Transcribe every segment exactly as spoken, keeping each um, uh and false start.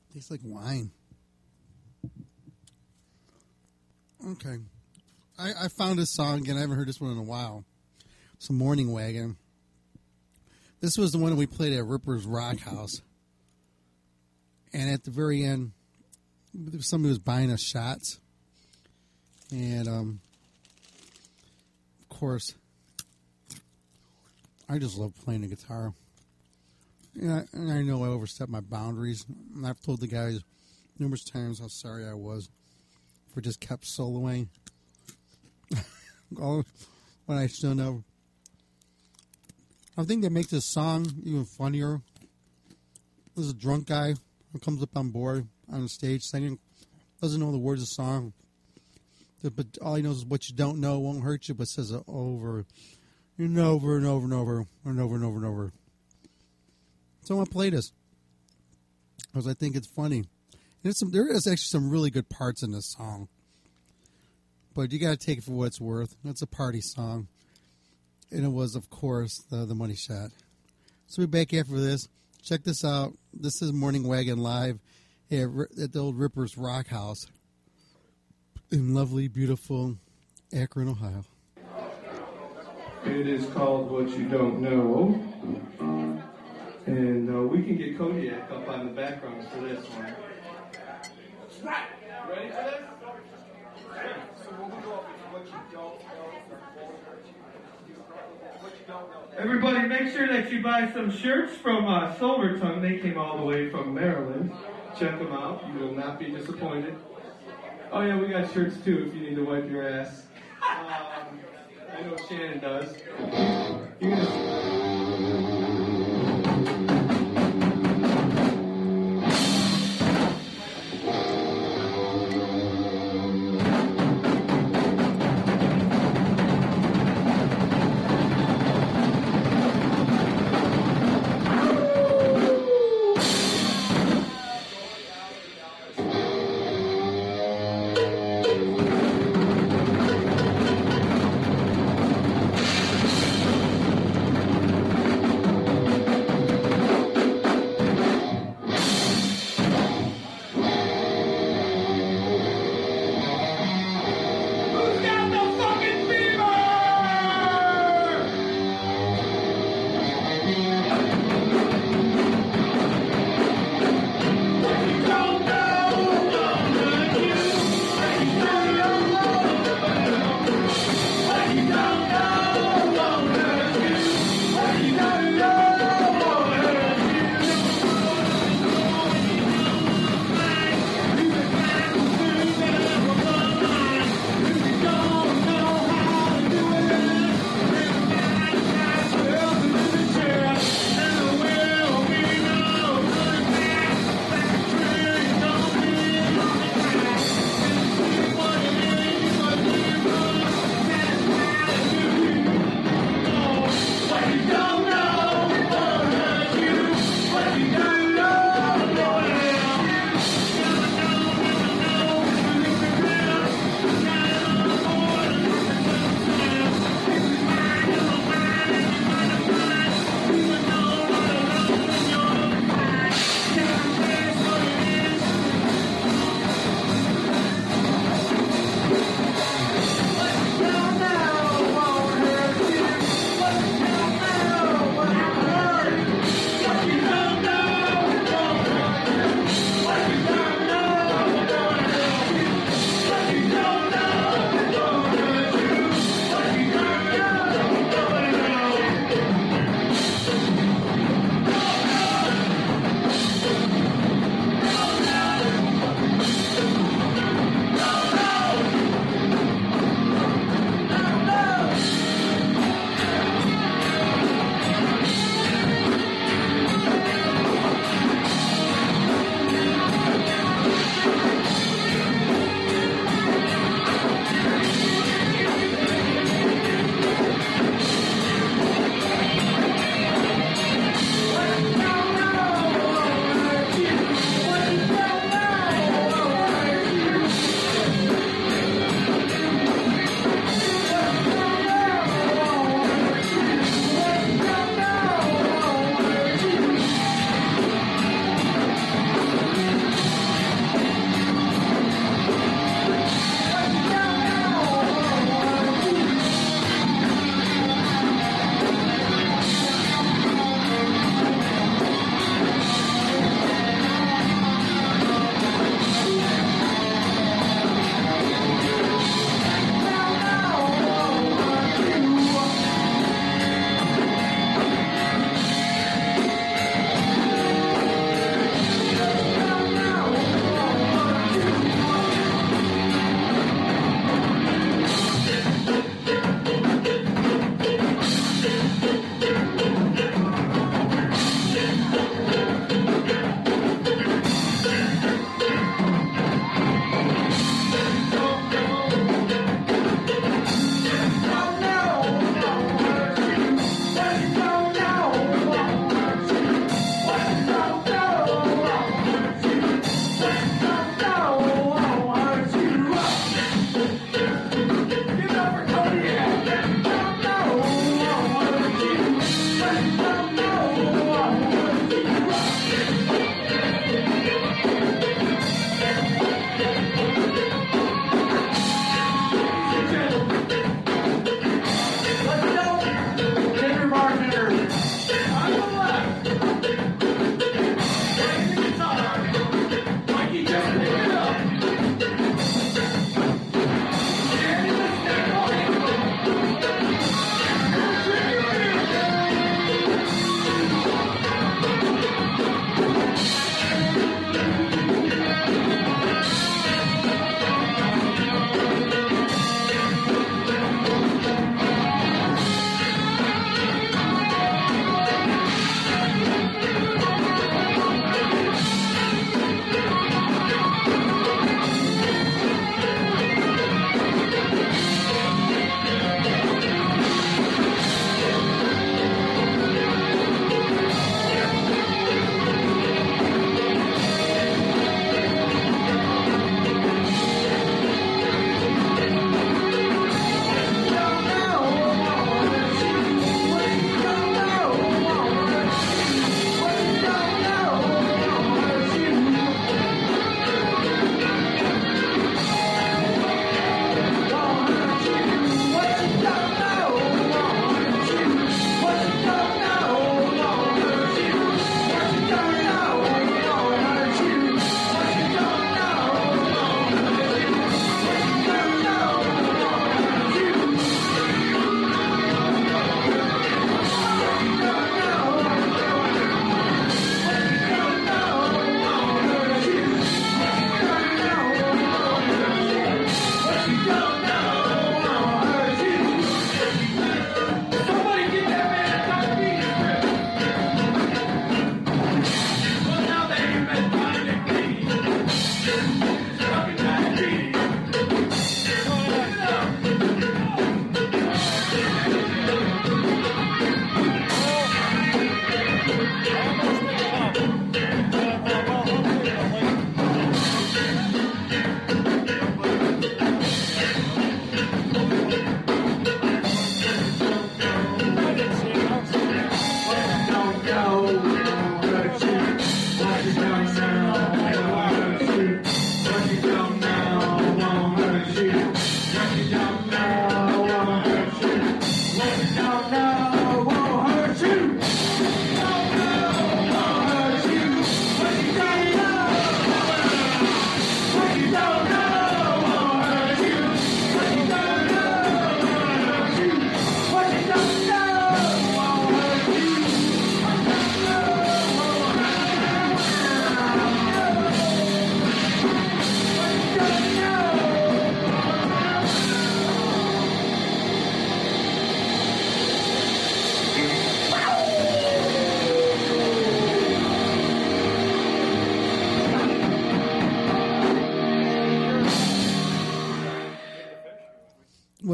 Tastes like wine. Okay. I, I found this song again. I haven't heard this one in a while. It's a Morning Wagon. This was the one we played at Ripper's Rock House. And at the very end, somebody was buying us shots. And, um, of course, I just love playing the guitar. And I, and I know I overstepped my boundaries. And I've told the guys numerous times how sorry I was for just kept soloing. All when I still know. I think that makes this song even funnier. There's a drunk guy who comes up on board on the stage singing, doesn't know the words of the song, but all he knows is what you don't know won't hurt you, but says it over and over and over and over and over and over and over. So I want to play this because I think it's funny. And it's some, there is actually some really good parts in this song, but you got to take it for what it's worth. It's a party song, and it was, of course, the, the Money Shot. So we'll be back after this. Check this out. This is Morning Wagon live at, at the old Ripper's Rock House in lovely, beautiful Akron, Ohio. It is called What You Don't Know. And uh, we can get Kodiak up on the background for this one. Right. Ready for this? So when we go up, it's what you don't know. Everybody, make sure that you buy some shirts from uh, Silver Tongue. They came all the way from Maryland. Check them out. You will not be disappointed. Oh, yeah, we got shirts, too, if you need to wipe your ass. Um, I know Shannon does. You can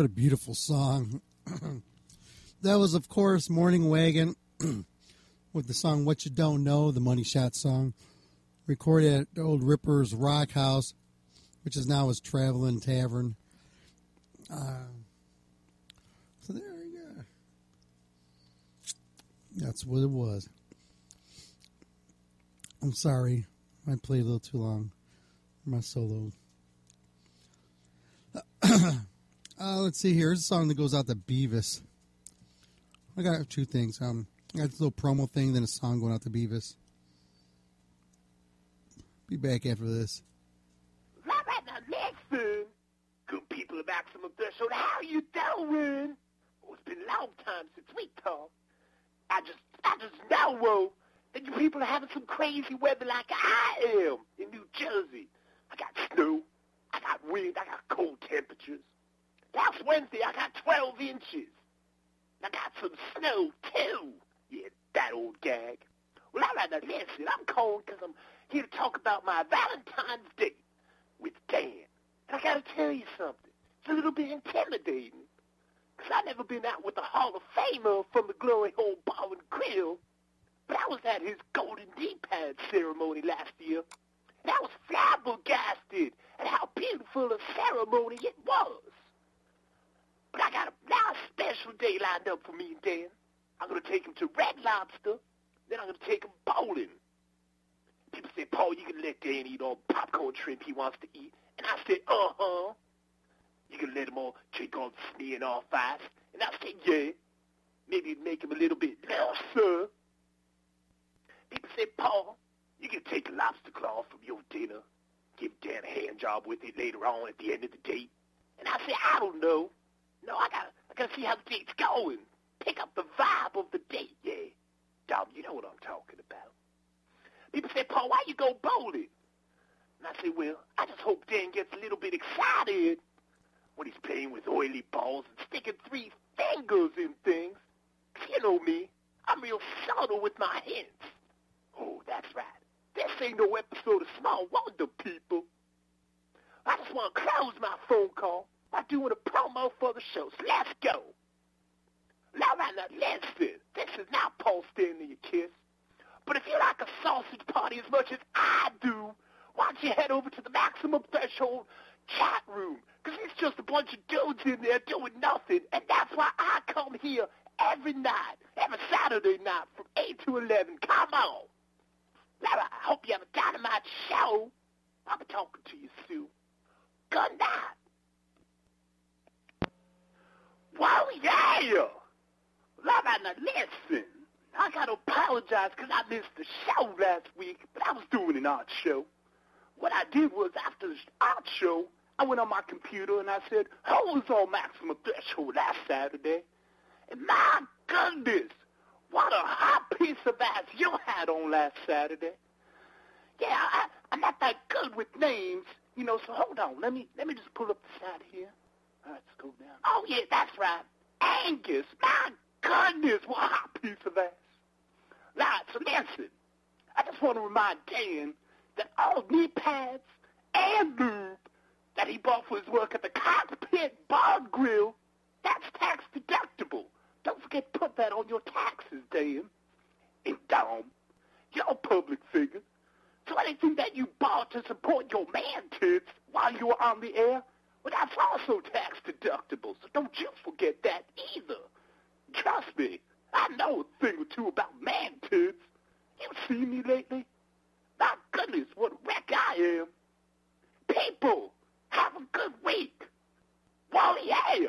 a beautiful song. That was, of course, Morning Wagon with the song What You Don't Know, the Money Shot song, recorded at the old Ripper's Rock House, which is now his Traveling Tavern. Uh, so there you go. That's what it was. I'm sorry. I played a little too long for my solo. Uh, let's see here. Here's a song that goes out to Beavis. I got two things. Um, I got this little promo thing, then a song going out to Beavis. Be back after this. Right, right now, listen. Good people of Maximum Threshold, how you doing? Oh, it's been a long time since we talked. I just, I just know that you people are having some crazy weather like I am in New Jersey. I got snow, I got wind, I got cold temperatures. Last Wednesday, I got twelve inches. I got some snow, too. Yeah, that old gag. Well, all right, now listen, I'm calling because I'm here to talk about my Valentine's Day with Dan. And I got to tell you something. It's a little bit intimidating because I've never been out with a Hall of Famer from the Glory Hole Bar and Grill, but I was at his Golden D-Pad ceremony last year, and I was flabbergasted at how beautiful a ceremony it was. But I got a nice special day lined up for me and Dan. I'm going to take him to Red Lobster. Then I'm going to take him bowling. People say, Paul, you can let Dan eat all popcorn shrimp he wants to eat. And I say, uh-huh. You can let him all drink all the smear and all fast. And I say, yeah. Maybe it'd make him a little bit looser. People say, Paul, you can take a lobster claw from your dinner. Give Dan a hand job with it later on at the end of the date. And I say, I don't know. No, I gotta, I gotta see how the date's going. Pick up the vibe of the date, yeah. Dom, you know what I'm talking about. People say, Paul, why you go bowling? And I say, well, I just hope Dan gets a little bit excited when he's playing with oily balls and sticking three fingers in things. 'Cause you know me, I'm real subtle with my hints. Oh, that's right. This ain't no episode of Small Wonder, people. I just want to close my phone call by doing a promo for the show. So let's go. Now, right now, listen. This is not Paul Stanley a kiss. But if you like a sausage party as much as I do, why don't you head over to the Maximum Threshold chat room? Because it's just a bunch of dudes in there doing nothing. And that's why I come here every night, every Saturday night from eight to eleven. Come on. Now, I hope you have a dynamite show. I'll be talking to you soon. Good night. Whoa, yeah. Now, now, listen. I got to apologize because I missed the show last week, but I was doing an art show. What I did was, after the art show, I went on my computer and I said, how was on Maximum Threshold last Saturday? And my goodness, what a hot piece of ass you had on last Saturday. Yeah, I, I'm not that good with names, you know, so hold on. Let me let me just pull up the side here. All right, let's go down. Oh, yeah, that's right. Angus, my goodness, what a hot piece of ass. Now, so listen, I just want to remind Dan that all knee pads and lube that he bought for his work at the Cockpit Bar and Grill, that's tax deductible. Don't forget to put that on your taxes, Dan. And Dom, you're a public figure. So anything that you bought to support your man tits while you were on the air, well, that's also tax deductible. So don't you forget that either. Trust me, I know a thing or two about man tits. You seen me lately? My goodness, what a wreck I am. People, have a good week. Well, yeah.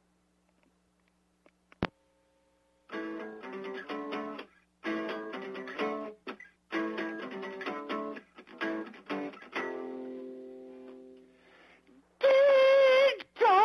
Big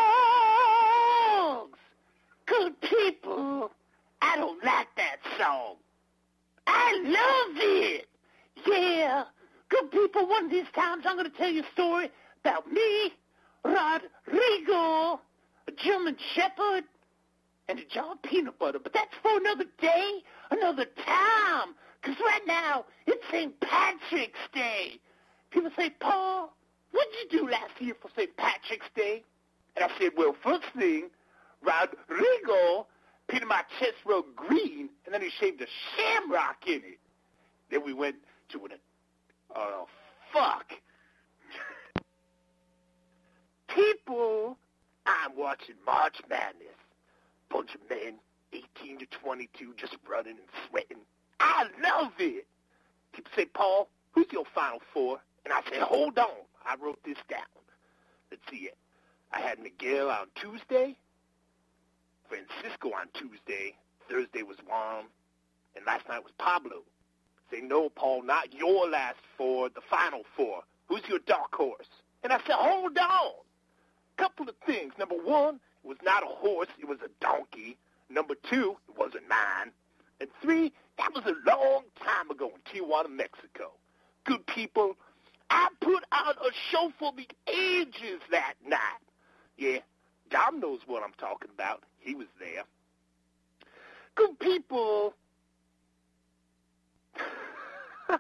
dogs! Good people. I don't like that song. I love it. Yeah. Good people, one of these times I'm going to tell you a story about me, Rodrigo, a German Shepherd, and a jar of peanut butter. But that's for another day, another time. Because right now, it's Saint Patrick's Day. People say, Paul, what did you do last year for Saint Patrick's Day? And I said, well, first thing, Rodrigo painted my chest real green, and then he shaved a shamrock in it. Then we went to an, oh, fuck. People, I'm watching March Madness. Bunch of men, eighteen to twenty-two, just running and sweating. I love it. People say, Paul, who's your Final Four? And I say, hold on. I wrote this down. Let's see it. I had Miguel on Tuesday, Francisco on Tuesday, Thursday was Juan, and last night was Pablo. Say, no, Paul, not your last four, the Final Four. Who's your dark horse? And I said, hold on. Couple of things. Number one, it was not a horse, it was a donkey. Number two, it wasn't mine. And three, that was a long time ago in Tijuana, Mexico. Good people, I put out a show for the ages that night. Yeah, Dom knows what I'm talking about. He was there. Good people. All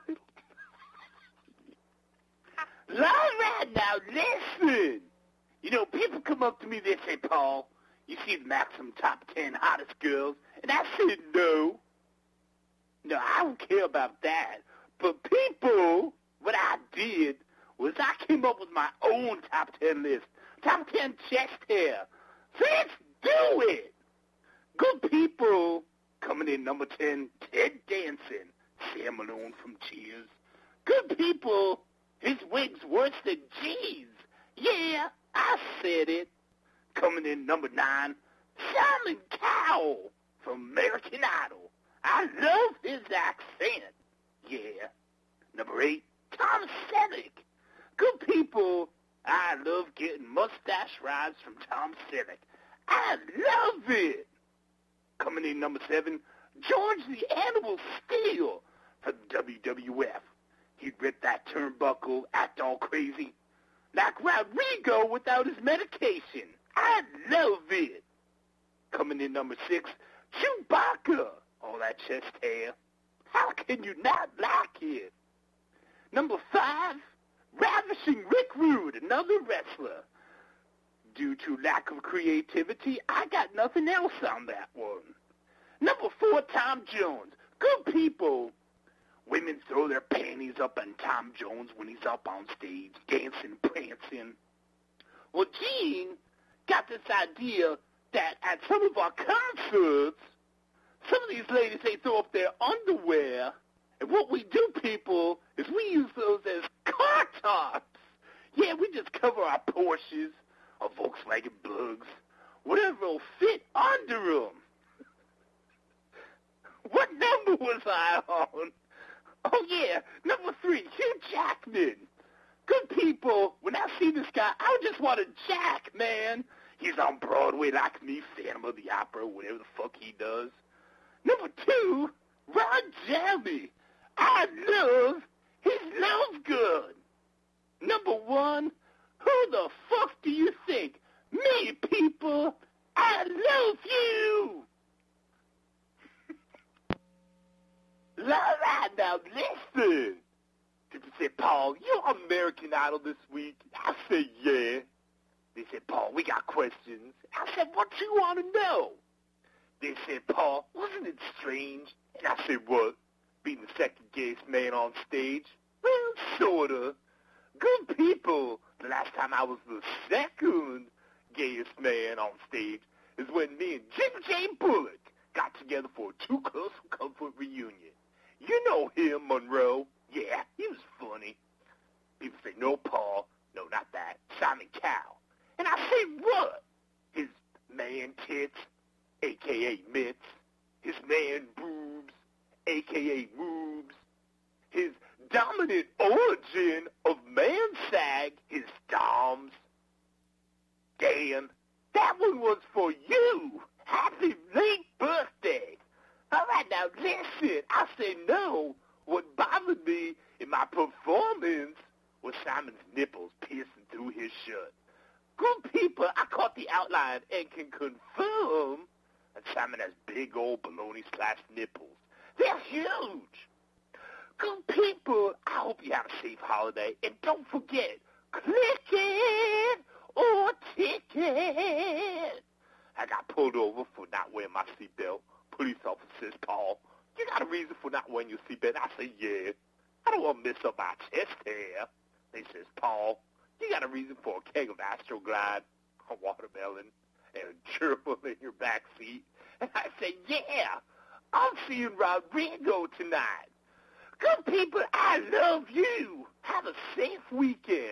right, now listen. You know, people come up to me, they say, Paul, you see the Maxim top ten hottest girls? And I said, no. No, I don't care about that. But people, what I did was I came up with my own top ten list. Top ten chest hair. So let's do it. Good people. Coming in number ten, Ted Danson. Sam Malone from Cheers. Good people. His wig's worse than G's. Yeah, I said it. Coming in number nine, Simon Cowell from American Idol. I love his accent. Yeah. Number eight, Tom Selleck. Good people. I love getting mustache rides from Tom Selleck. I love it. Coming in number seven, George the Animal Steele from W W F. He'd rip that turnbuckle, act all crazy. Like Rodrigo without his medication. I love it. Coming in number six, Chewbacca. All that chest hair. How can you not like it? Number five, Ravishing Rick Rude, another wrestler. Due to lack of creativity, I got nothing else on that one. Number four, Tom Jones. Good people. Women throw their panties up on Tom Jones when he's up on stage, dancing, prancing. Well, Gene got this idea that at some of our concerts, some of these ladies, they throw up their underwear, and what we do, people, is we use those as car tops. Yeah, we just cover our Porsches, our Volkswagen Bugs, whatever will fit under them. What number was I on? Oh, yeah, number three, Hugh Jackman. Good people, when I see this guy, I just want to jack, man. He's on Broadway like me, Phantom of the Opera, whatever the fuck he does. Number two, Ron Jeremy. I love his love gun. Number one, who the fuck do you think? Me, people. I love you. All right, now listen. People say, Paul, you on American Idol this week? I said, yeah. They said, Paul, we got questions. I said, what you want to know? They said, Paul, wasn't it strange? And I said, what? Being the second gayest man on stage? Well, sorta. Good people. The last time I was the second gayest man on stage is when me and Jim J. Bullock got together for a Too Close for Comfort reunion. You know him, Monroe. Yeah, he was funny. People say, no, Paul. No, not that. Simon Cowell. And I say, what? His man tits, a k a mitts. His man boobs, a k a moobs. His dominant origin of man sag, his doms. Dan, that one was for you. Happy late birthday. All right, now listen. I say no. What bothered me in my performance was Simon's nipples piercing through his shirt. Good people, I caught the outline and can confirm that Simon has big old baloney-slashed nipples. They're huge. Good people, I hope you have a safe holiday. And don't forget, click it or ticket. I got pulled over for not wearing my seatbelt. Police officer says, Paul, you got a reason for not wearing your seatbelt? I say, yeah. I don't want to mess up my chest hair. They says, Paul, you got a reason for a keg of Astroglide, a watermelon, and a gerbil in your back seat? And I say, yeah, I'm seeing Rodrigo tonight. Good people, I love you. Have a safe weekend.